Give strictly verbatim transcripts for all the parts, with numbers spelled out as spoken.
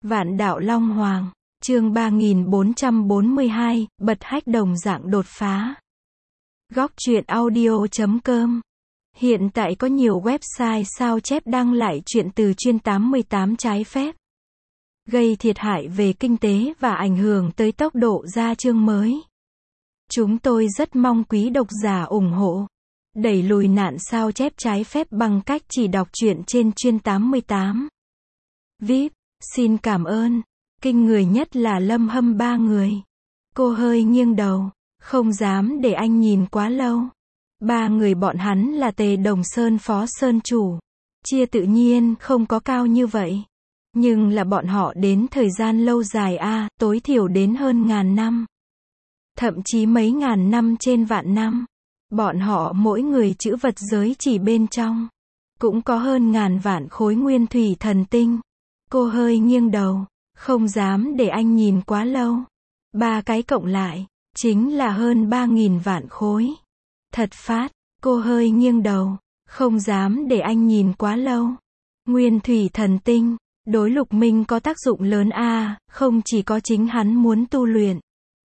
Vạn đạo Long Hoàng, chương ba nghìn bốn trăm bốn mươi hai, bật hách đồng dạng đột phá. Góc truyện audio chấm com. Hiện tại có nhiều website sao chép đăng lại truyện từ chuyên tám mươi tám trái phép, gây thiệt hại về kinh tế và ảnh hưởng tới tốc độ ra chương mới. Chúng tôi rất mong quý độc giả ủng hộ, đẩy lùi nạn sao chép trái phép bằng cách chỉ đọc truyện trên chuyên tám mươi tám. vê i pê, xin cảm ơn. Kinh người nhất là Lâm Hâm ba người. Cô hơi nghiêng đầu, không dám để anh nhìn quá lâu. Ba người bọn hắn là Tề Đồng Sơn Phó Sơn Chủ. Chia tự nhiên không có cao như vậy. Nhưng là bọn họ đến thời gian lâu dài a, à, tối thiểu đến hơn ngàn năm. Thậm chí mấy ngàn năm trên vạn năm. Bọn họ mỗi người chữ vật giới chỉ bên trong cũng có hơn ngàn vạn khối nguyên thủy thần tinh. Cô hơi nghiêng đầu, không dám để anh nhìn quá lâu. Ba cái cộng lại, chính là hơn ba nghìn vạn khối. Thật phát, cô hơi nghiêng đầu, không dám để anh nhìn quá lâu. Nguyên thủy thần tinh, đối Lục Minh có tác dụng lớn a, à, không chỉ có chính hắn muốn tu luyện.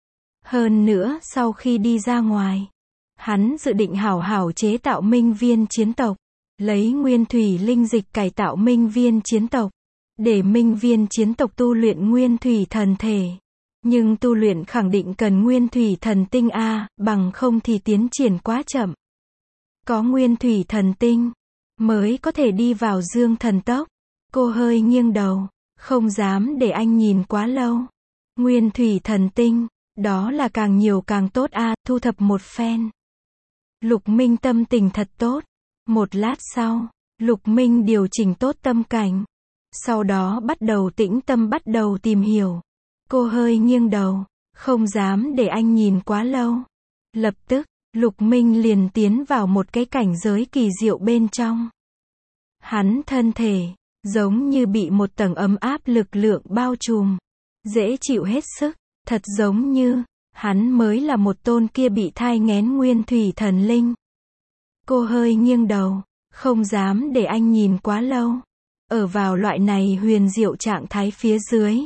Hơn nữa, sau khi đi ra ngoài, hắn dự định hảo hảo chế tạo minh viên chiến tộc. Lấy nguyên thủy linh dịch cải tạo minh viên chiến tộc. Để minh viên chiến tộc tu luyện nguyên thủy thần thể. Nhưng tu luyện khẳng định cần nguyên thủy thần tinh a, à, bằng không thì tiến triển quá chậm. Có nguyên thủy thần tinh, mới có thể đi vào dương thần tốc. Cô hơi nghiêng đầu, không dám để anh nhìn quá lâu. Nguyên thủy thần tinh, đó là càng nhiều càng tốt a, à, thu thập một phen. Lục Minh tâm tình thật tốt. Một lát sau, Lục Minh điều chỉnh tốt tâm cảnh. Sau đó bắt đầu tĩnh tâm bắt đầu tìm hiểu. Cô hơi nghiêng đầu, không dám để anh nhìn quá lâu. Lập tức, Lục Minh liền tiến vào một cái cảnh giới kỳ diệu bên trong. Hắn thân thể, giống như bị một tầng ấm áp lực lượng bao trùm. Dễ chịu hết sức, thật giống như, hắn mới là một tôn kia bị thai nghén nguyên thủy thần linh. Cô hơi nghiêng đầu, không dám để anh nhìn quá lâu. Ở vào loại này huyền diệu trạng thái phía dưới,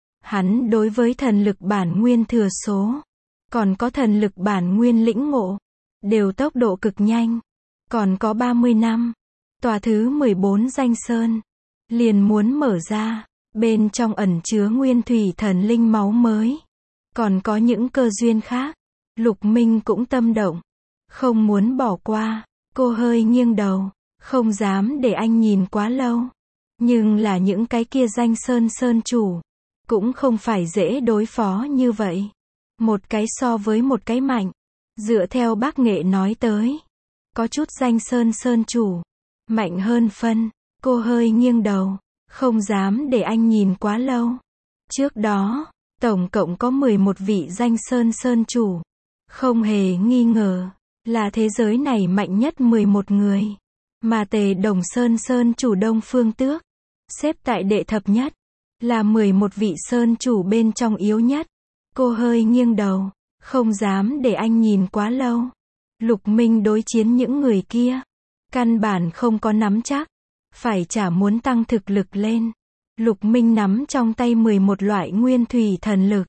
hắn đối với thần lực bản nguyên thừa số, còn có thần lực bản nguyên lĩnh ngộ, đều tốc độ cực nhanh. Còn có ba mươi năm, tòa thứ mười bốn danh sơn, liền muốn mở ra, bên trong ẩn chứa nguyên thủy thần linh máu mới. Còn có những cơ duyên khác, Lục Minh cũng tâm động, không muốn bỏ qua. Cô hơi nghiêng đầu, không dám để anh nhìn quá lâu. Nhưng là những cái kia danh sơn sơn chủ, cũng không phải dễ đối phó như vậy. Một cái so với một cái mạnh. Dựa theo bác nghệ nói tới, có chút danh sơn sơn chủ, mạnh hơn phân. Cô hơi nghiêng đầu, không dám để anh nhìn quá lâu. Trước đó, tổng cộng có mười một vị danh sơn sơn chủ. Không hề nghi ngờ, là thế giới này mạnh nhất mười một người. Mà Tề Đồng Sơn Sơn chủ Đông Phương Tước, xếp tại đệ thập nhất, là mười một vị Sơn chủ bên trong yếu nhất. Cô hơi nghiêng đầu, không dám để anh nhìn quá lâu. Lục Minh đối chiến những người kia, căn bản không có nắm chắc, phải chả muốn tăng thực lực lên. Lục Minh nắm trong tay mười một loại nguyên thủy thần lực.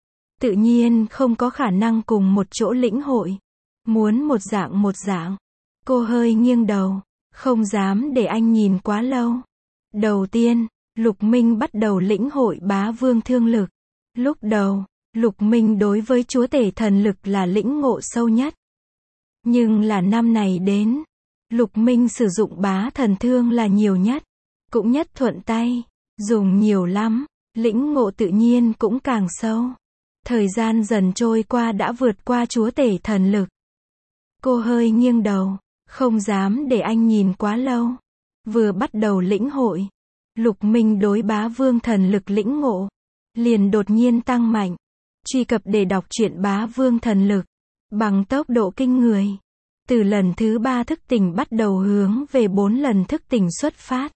Tự nhiên không có khả năng cùng một chỗ lĩnh hội. Muốn một dạng một dạng. Cô hơi nghiêng đầu, không dám để anh nhìn quá lâu. Đầu tiên, Lục Minh bắt đầu lĩnh hội bá vương thương lực. Lúc đầu, Lục Minh đối với chúa tể thần lực là lĩnh ngộ sâu nhất. Nhưng là năm này đến, Lục Minh sử dụng bá thần thương là nhiều nhất. Cũng nhất thuận tay, dùng nhiều lắm, lĩnh ngộ tự nhiên cũng càng sâu. Thời gian dần trôi qua đã vượt qua chúa tể thần lực. Cô hơi nghiêng đầu, không dám để anh nhìn quá lâu. Vừa bắt đầu lĩnh hội, Lục Minh đối bá vương thần lực lĩnh ngộ, liền đột nhiên tăng mạnh. Truy cập để đọc truyện bá vương thần lực, bằng tốc độ kinh người. Từ lần thứ ba thức tỉnh bắt đầu hướng về bốn lần thức tỉnh xuất phát.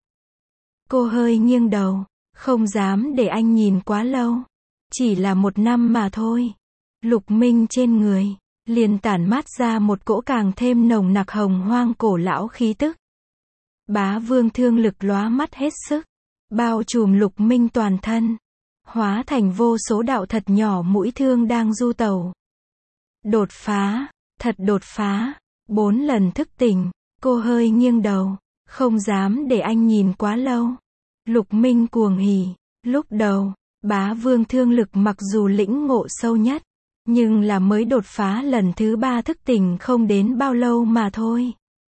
Cô hơi nghiêng đầu, không dám để anh nhìn quá lâu. Chỉ là một năm mà thôi. Lục Minh trên người liền tản mát ra một cỗ càng thêm nồng nặc hồng hoang cổ lão khí tức. Bá vương thương lực lóa mắt hết sức. bao trùm Lục Minh toàn thân, hóa thành vô số đạo thật nhỏ mũi thương đang du tẩu. Đột phá, thật đột phá, bốn lần thức tỉnh, cô hơi nghiêng đầu, không dám để anh nhìn quá lâu. Lục Minh cuồng hỉ, lúc đầu, bá vương thương lực mặc dù lĩnh ngộ sâu nhất, nhưng là mới đột phá lần thứ ba thức tỉnh không đến bao lâu mà thôi.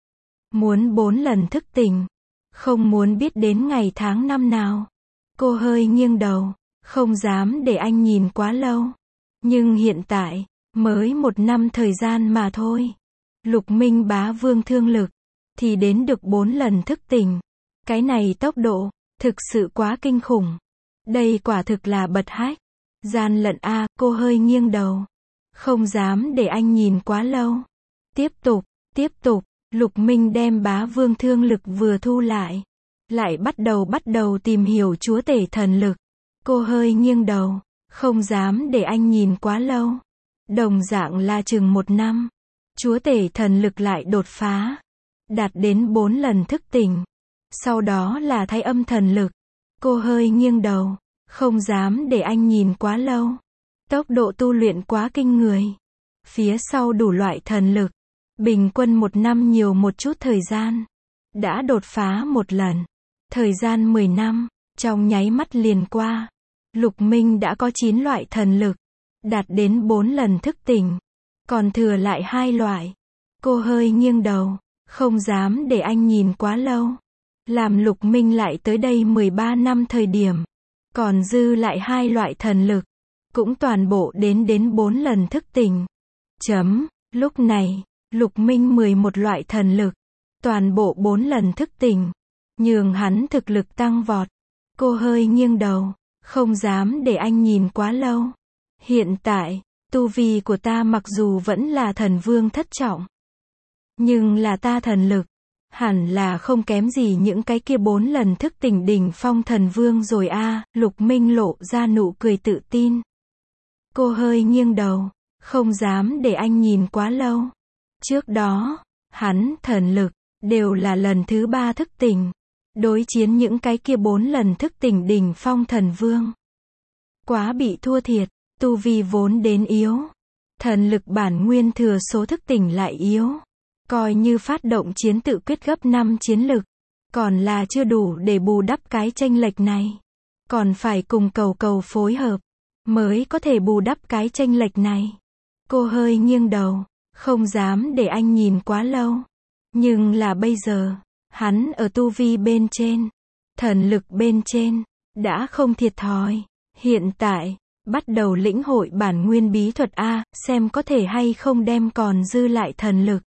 Muốn bốn lần thức tỉnh, không muốn biết đến ngày tháng năm nào. Cô hơi nghiêng đầu, không dám để anh nhìn quá lâu. Nhưng hiện tại, mới một năm thời gian mà thôi. Lục Minh bá vương thương lực, thì đến được bốn lần thức tỉnh. Cái này tốc độ, thực sự quá kinh khủng. Đây quả thực là bật hách. Gian lận a, cô hơi nghiêng đầu. Không dám để anh nhìn quá lâu. Tiếp tục, tiếp tục, Lục Minh đem bá vương thương lực vừa thu lại. Lại bắt đầu bắt đầu tìm hiểu chúa tể thần lực. Cô hơi nghiêng đầu, không dám để anh nhìn quá lâu. Đồng dạng là chừng một năm. Chúa tể thần lực lại đột phá. Đạt đến bốn lần thức tỉnh. Sau đó là thái âm thần lực. Cô hơi nghiêng đầu, không dám để anh nhìn quá lâu. Tốc độ tu luyện quá kinh người. Phía sau đủ loại thần lực. Bình quân một năm nhiều một chút thời gian. Đã đột phá một lần. Thời gian mười năm, trong nháy mắt liền qua. Lục Minh đã có chín loại thần lực. Đạt đến bốn lần thức tỉnh. Còn thừa lại hai loại. Cô hơi nghiêng đầu, không dám để anh nhìn quá lâu. Làm Lục Minh lại tới đây mười ba năm thời điểm. Còn dư lại hai loại thần lực. Cũng toàn bộ đến đến bốn lần thức tỉnh. Chấm, lúc này, Lục Minh mười một loại thần lực. Toàn bộ bốn lần thức tỉnh. Nhường hắn thực lực tăng vọt. Cô hơi nghiêng đầu, không dám để anh nhìn quá lâu. Hiện tại, tu vi của ta mặc dù vẫn là thần vương thất trọng. Nhưng là ta thần lực. Hẳn là không kém gì những cái kia bốn lần thức tỉnh đỉnh phong thần vương rồi a. À, Lục Minh lộ ra nụ cười tự tin. Cô hơi nghiêng đầu, không dám để anh nhìn quá lâu. Trước đó, hắn thần lực, đều là lần thứ ba thức tỉnh. Đối chiến những cái kia bốn lần thức tỉnh đỉnh phong thần vương. Quá bị thua thiệt, tu vi vốn đến yếu. Thần lực bản nguyên thừa số thức tỉnh lại yếu. Coi như phát động chiến tự quyết gấp năm chiến lực. Còn là chưa đủ để bù đắp cái chênh lệch này. Còn phải cùng cầu cầu phối hợp. Mới có thể bù đắp cái chênh lệch này. Cô hơi nghiêng đầu. Không dám để anh nhìn quá lâu. Nhưng là bây giờ. Hắn ở tu vi bên trên. Thần lực bên trên. Đã không thiệt thòi. Hiện tại. Bắt đầu lĩnh hội bản nguyên bí thuật A. Xem có thể hay không đem còn dư lại thần lực.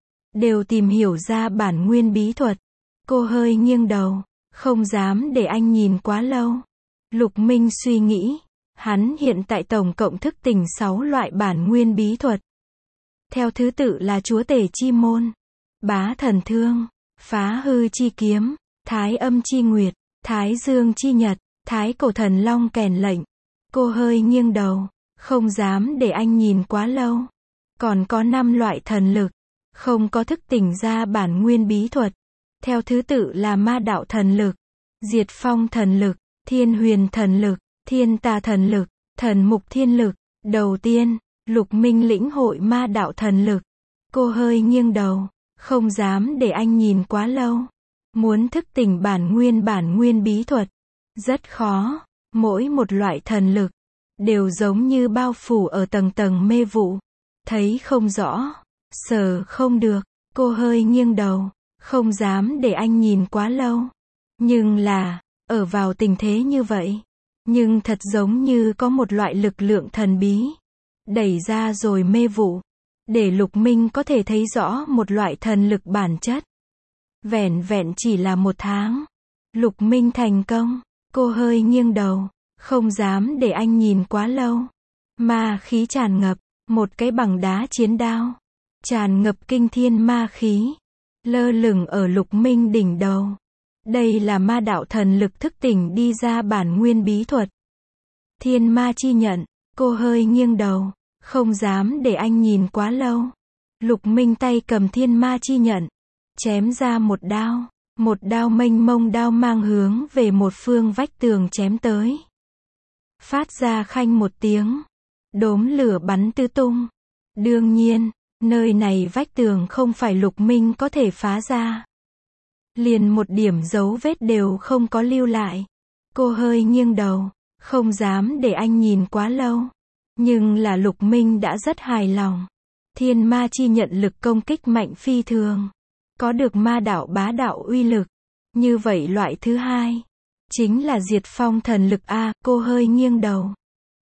Đều tìm hiểu ra bản nguyên bí thuật. Cô hơi nghiêng đầu. Không dám để anh nhìn quá lâu. Lục Minh suy nghĩ. Hắn hiện tại tổng cộng thức tỉnh sáu loại bản nguyên bí thuật. Theo thứ tự là chúa tể chi môn. Bá thần thương. Phá hư chi kiếm. Thái âm chi nguyệt. Thái dương chi nhật. Thái cổ thần long kèn lệnh. Cô hơi nghiêng đầu. Không dám để anh nhìn quá lâu. Còn có năm loại thần lực. Không có thức tỉnh ra bản nguyên bí thuật. Theo thứ tự là ma đạo thần lực. Diệt phong thần lực. Thiên huyền thần lực. Thiên tà thần lực. Thần mục thiên lực. Đầu tiên, Lục Minh lĩnh hội ma đạo thần lực. Cô hơi nghiêng đầu. Không dám để anh nhìn quá lâu. Muốn thức tỉnh bản nguyên bản nguyên bí thuật. Rất khó. Mỗi một loại thần lực. Đều giống như bao phủ ở tầng tầng mê vụ. Thấy không rõ. Sờ không được. Cô hơi nghiêng đầu. Không dám để anh nhìn quá lâu. Nhưng là, ở vào tình thế như vậy. Nhưng thật giống như có một loại lực lượng thần bí. Đẩy ra rồi mê vụ. Để Lục Minh có thể thấy rõ một loại thần lực bản chất. Vẻn vẹn chỉ là một tháng. Lục Minh thành công. Cô hơi nghiêng đầu. Không dám để anh nhìn quá lâu. Ma khí tràn ngập. Một cái bằng đá chiến đao. Tràn ngập kinh thiên ma khí. Lơ lửng ở Lục Minh đỉnh đầu. Đây là ma đạo thần lực thức tỉnh đi ra bản nguyên bí thuật. Thiên ma chi nhận. Cô hơi nghiêng đầu. Không dám để anh nhìn quá lâu. Lục Minh tay cầm thiên ma chi nhận. Chém ra một đao. Một đao mênh mông đao mang hướng về một phương vách tường chém tới. Phát ra khanh một tiếng. Đốm lửa bắn tứ tung. Đương nhiên, nơi này vách tường không phải Lục Minh có thể phá ra. Liền một điểm dấu vết đều không có lưu lại. Cô hơi nghiêng đầu, không dám để anh nhìn quá lâu. Nhưng là Lục Minh đã rất hài lòng. Thiên ma chi nhận lực công kích mạnh phi thường. Có được ma đạo bá đạo uy lực. Như vậy loại thứ hai, chính là diệt phong thần lực a. Cô hơi nghiêng đầu.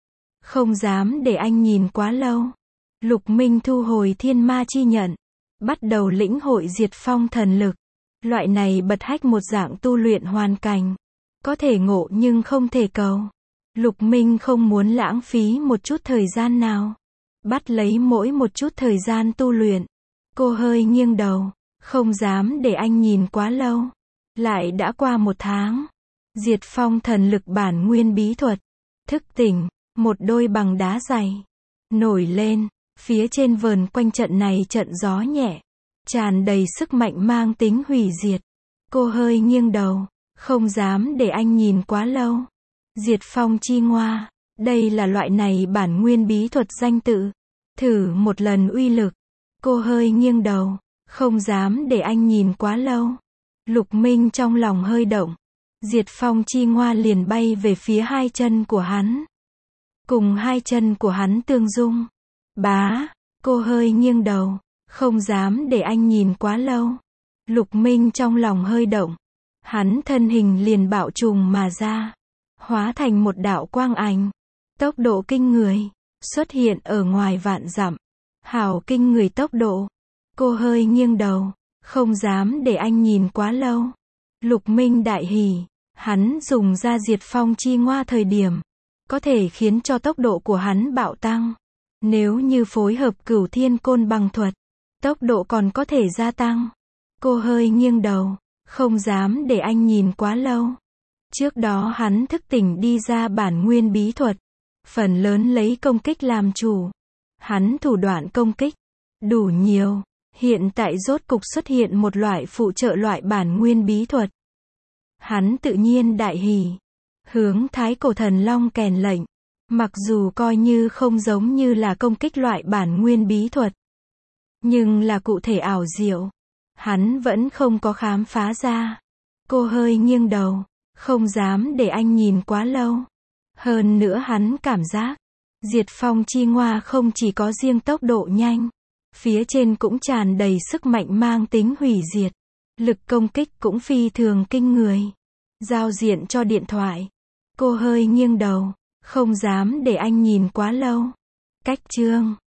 Không dám để anh nhìn quá lâu. Lục Minh thu hồi thiên ma chi nhận. Bắt đầu lĩnh hội diệt phong thần lực. Loại này bật hách một dạng tu luyện hoàn cảnh. Có thể ngộ nhưng không thể cầu. Lục Minh không muốn lãng phí một chút thời gian nào. Bắt lấy mỗi một chút thời gian tu luyện. Cô hơi nghiêng đầu. Không dám để anh nhìn quá lâu. Lại đã qua một tháng. Diệt phong thần lực bản nguyên bí thuật. Thức tỉnh. Một đôi bằng đá dày. Nổi lên. Phía trên vờn quanh trận này trận gió nhẹ. Tràn đầy sức mạnh mang tính hủy diệt. Cô hơi nghiêng đầu. Không dám để anh nhìn quá lâu. Diệt phong chi ngoa. Đây là loại này bản nguyên bí thuật danh tự. Thử một lần uy lực. Cô hơi nghiêng đầu. Không dám để anh nhìn quá lâu. Lục Minh trong lòng hơi động. Diệt phong chi ngoa liền bay về phía hai chân của hắn. Cùng hai chân của hắn tương dung. Bá. Cô hơi nghiêng đầu. Không dám để anh nhìn quá lâu. Lục Minh trong lòng hơi động. Hắn thân hình liền bạo trùng mà ra. Hóa thành một đạo quang ảnh. Tốc độ kinh người. Xuất hiện ở ngoài vạn dặm. Hảo kinh người tốc độ. Cô hơi nghiêng đầu. Không dám để anh nhìn quá lâu. Lục Minh đại hỉ. Hắn dùng ra diệt phong chi ngoa thời điểm. Có thể khiến cho tốc độ của hắn bạo tăng. Nếu như phối hợp cửu thiên côn bằng thuật. Tốc độ còn có thể gia tăng. Cô hơi nghiêng đầu. Không dám để anh nhìn quá lâu. Trước đó hắn thức tỉnh đi ra bản nguyên bí thuật. Phần lớn lấy công kích làm chủ. Hắn thủ đoạn công kích. Đủ nhiều. Hiện tại rốt cục xuất hiện một loại phụ trợ loại bản nguyên bí thuật. Hắn tự nhiên đại hỉ. Hướng Thái Cổ Thần Long kèn lệnh. Mặc dù coi như không giống như là công kích loại bản nguyên bí thuật. Nhưng là cụ thể ảo diệu. Hắn vẫn không có khám phá ra. Cô hơi nghiêng đầu. Không dám để anh nhìn quá lâu. Hơn nữa hắn cảm giác. Diệt phong chi ngoa không chỉ có riêng tốc độ nhanh. Phía trên cũng tràn đầy sức mạnh mang tính hủy diệt. Lực công kích cũng phi thường kinh người. Giao diện cho điện thoại. Cô hơi nghiêng đầu. Không dám để anh nhìn quá lâu. Cách chương